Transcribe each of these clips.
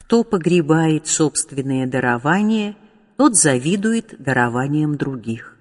Кто погребает собственные дарования, тот завидует дарованиям других.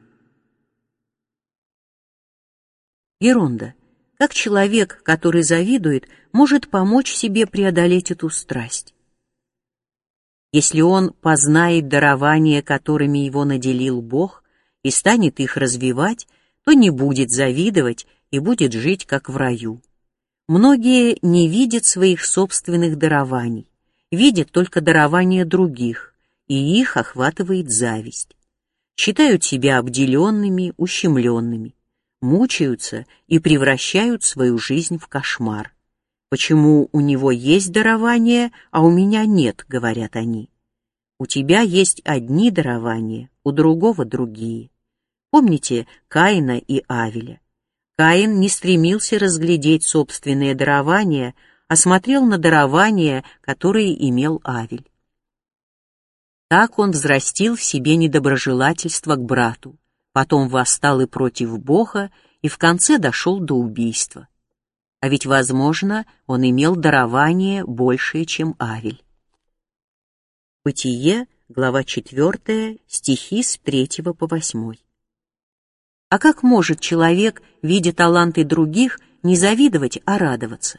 Ерунда. Как человек, который завидует, может помочь себе преодолеть эту страсть? Если он познает дарования, которыми его наделил Бог, и станет их развивать, то не будет завидовать и будет жить как в раю. Многие не видят своих собственных дарований, видят только дарования других, и их охватывает зависть. Считают себя обделенными, ущемленными, мучаются и превращают свою жизнь в кошмар. «Почему у него есть дарование, а у меня нет?» — говорят они. У тебя есть одни дарования, у другого другие. Помните Каина и Авеля? Каин не стремился разглядеть собственные дарования, а смотрел на дарования, которые имел Авель. Так он взрастил в себе недоброжелательство к брату, потом восстал и против Бога, и в конце дошел до убийства. А ведь, возможно, он имел дарование большее, чем Авель. Бытие, глава 4, стихи с 3 по 8. А как может человек, видя таланты других, не завидовать, а радоваться?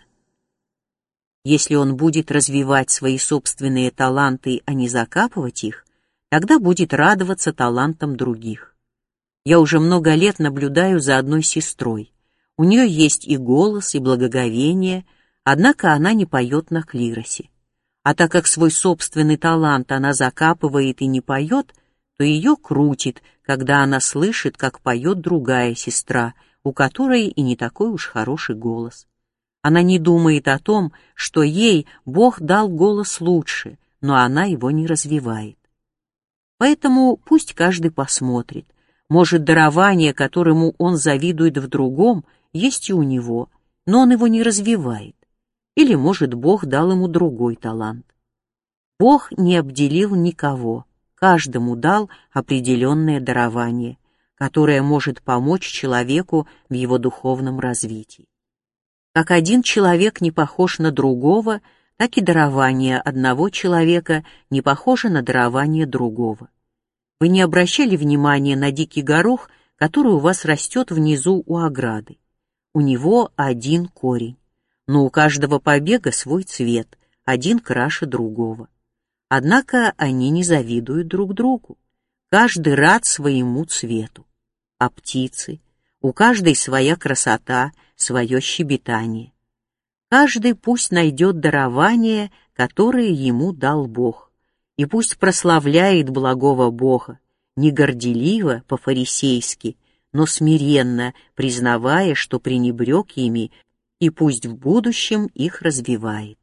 Если он будет развивать свои собственные таланты, а не закапывать их, тогда будет радоваться талантам других. Я уже много лет наблюдаю за одной сестрой. У нее есть и голос, и благоговение, однако она не поет на клиросе. А так как свой собственный талант она закапывает и не поет, то ее крутит, когда она слышит, как поет другая сестра, у которой и не такой уж хороший голос. Она не думает о том, что ей Бог дал голос лучше, но она его не развивает. Поэтому пусть каждый посмотрит. Может, дарование, которому он завидует в другом, есть и у него, но он его не развивает. Или, может, Бог дал ему другой талант. Бог не обделил никого, каждому дал определенное дарование, которое может помочь человеку в его духовном развитии. Как один человек не похож на другого, так и дарование одного человека не похоже на дарование другого. Вы не обращали внимания на дикий горох, который у вас растет внизу у ограды? У него один корень, но у каждого побега свой цвет, один краше другого. Однако они не завидуют друг другу. Каждый рад своему цвету. А птицы? У каждой своя красота, свое щебетание. Каждый пусть найдет дарование, которое ему дал Бог, и пусть прославляет благого Бога, не горделиво по-фарисейски, но смиренно, признавая, что пренебрег ими, и пусть в будущем их развивает.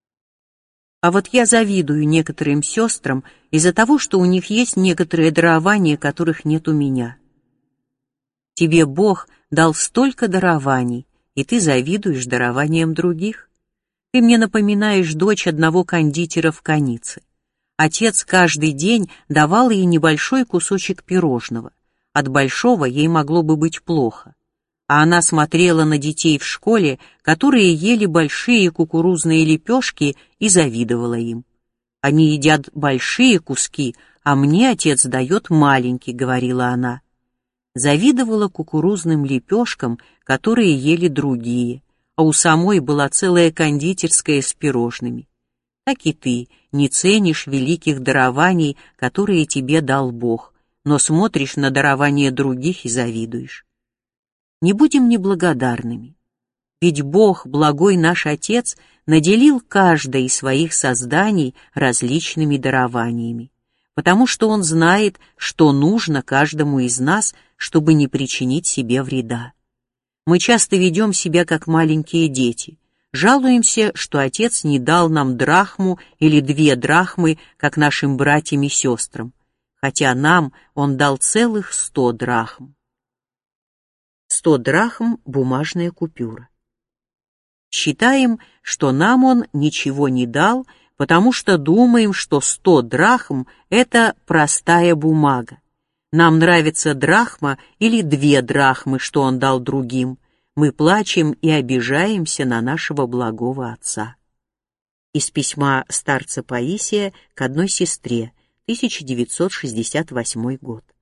А вот я завидую некоторым сестрам из-за того, что у них есть некоторые дарования, которых нет у меня. Тебе Бог дал столько дарований, и ты завидуешь дарованиям других. Ты мне напоминаешь дочь одного кондитера в Канице. Отец каждый день давал ей небольшой кусочек пирожного. От большого ей могло бы быть плохо. А она смотрела на детей в школе, которые ели большие кукурузные лепешки, и завидовала им. Они едят большие куски, а мне отец дает маленький, говорила она. Завидовала кукурузным лепешкам, которые ели другие, а у самой была целая кондитерская с пирожными. Так и ты не ценишь великих дарований, которые тебе дал Бог, но смотришь на дарования других и завидуешь. Не будем неблагодарными, ведь Бог, благой наш Отец, наделил каждое из своих созданий различными дарованиями, потому что Он знает, что нужно каждому из нас, чтобы не причинить себе вреда. Мы часто ведем себя как маленькие дети, жалуемся, что Отец не дал нам драхму или 2 драхмы, как нашим братьям и сестрам, хотя нам Он дал целых 100 драхм. 100 драхм — бумажная купюра. Считаем, что нам Он ничего не дал, потому что думаем, что 100 драхм — это простая бумага. Нам нравится драхма или 2 драхмы, что Он дал другим. Мы плачем и обижаемся на нашего благого Отца. Из письма старца Паисия к одной сестре, 1968 год.